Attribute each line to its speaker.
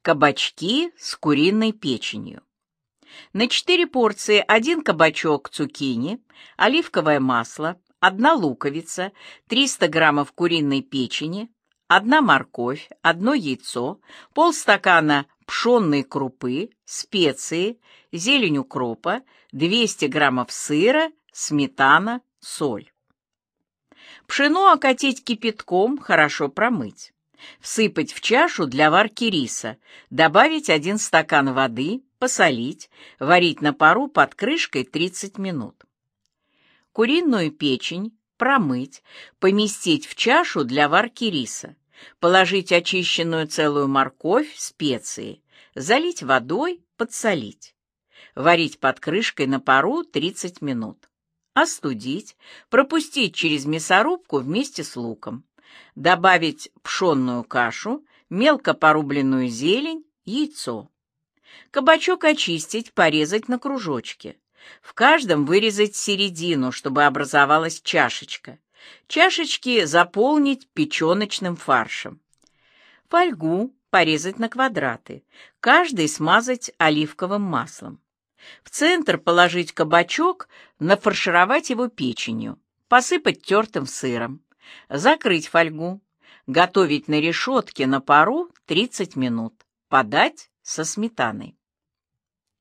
Speaker 1: Кабачки с куриной печенью. На 4 порции 1 кабачок цукини, оливковое масло, 1 луковица, 300 граммов куриной печени, 1 морковь, 1 яйцо, полстакана пшенной крупы, специи, зелень укропа, 200 граммов сыра, сметана, соль. Пшено окатить кипятком, хорошо промыть. Всыпать в чашу для варки риса, добавить 1 стакан воды, посолить, варить на пару под крышкой 30 минут. Куриную печень промыть, поместить в чашу для варки риса, положить очищенную целую морковь, специи, залить водой, подсолить. Варить под крышкой на пару 30 минут. Остудить, пропустить через мясорубку вместе с луком. Добавить пшенную кашу, мелко порубленную зелень, яйцо. Кабачок очистить, порезать на кружочки. В каждом вырезать середину, чтобы образовалась чашечка. Чашечки заполнить печеночным фаршем. Фольгу порезать на квадраты, каждый смазать оливковым маслом. В центр положить кабачок, нафаршировать его печенью, посыпать тертым сыром. Закрыть фольгу, готовить на решетке на пару 30 минут, подать со сметаной.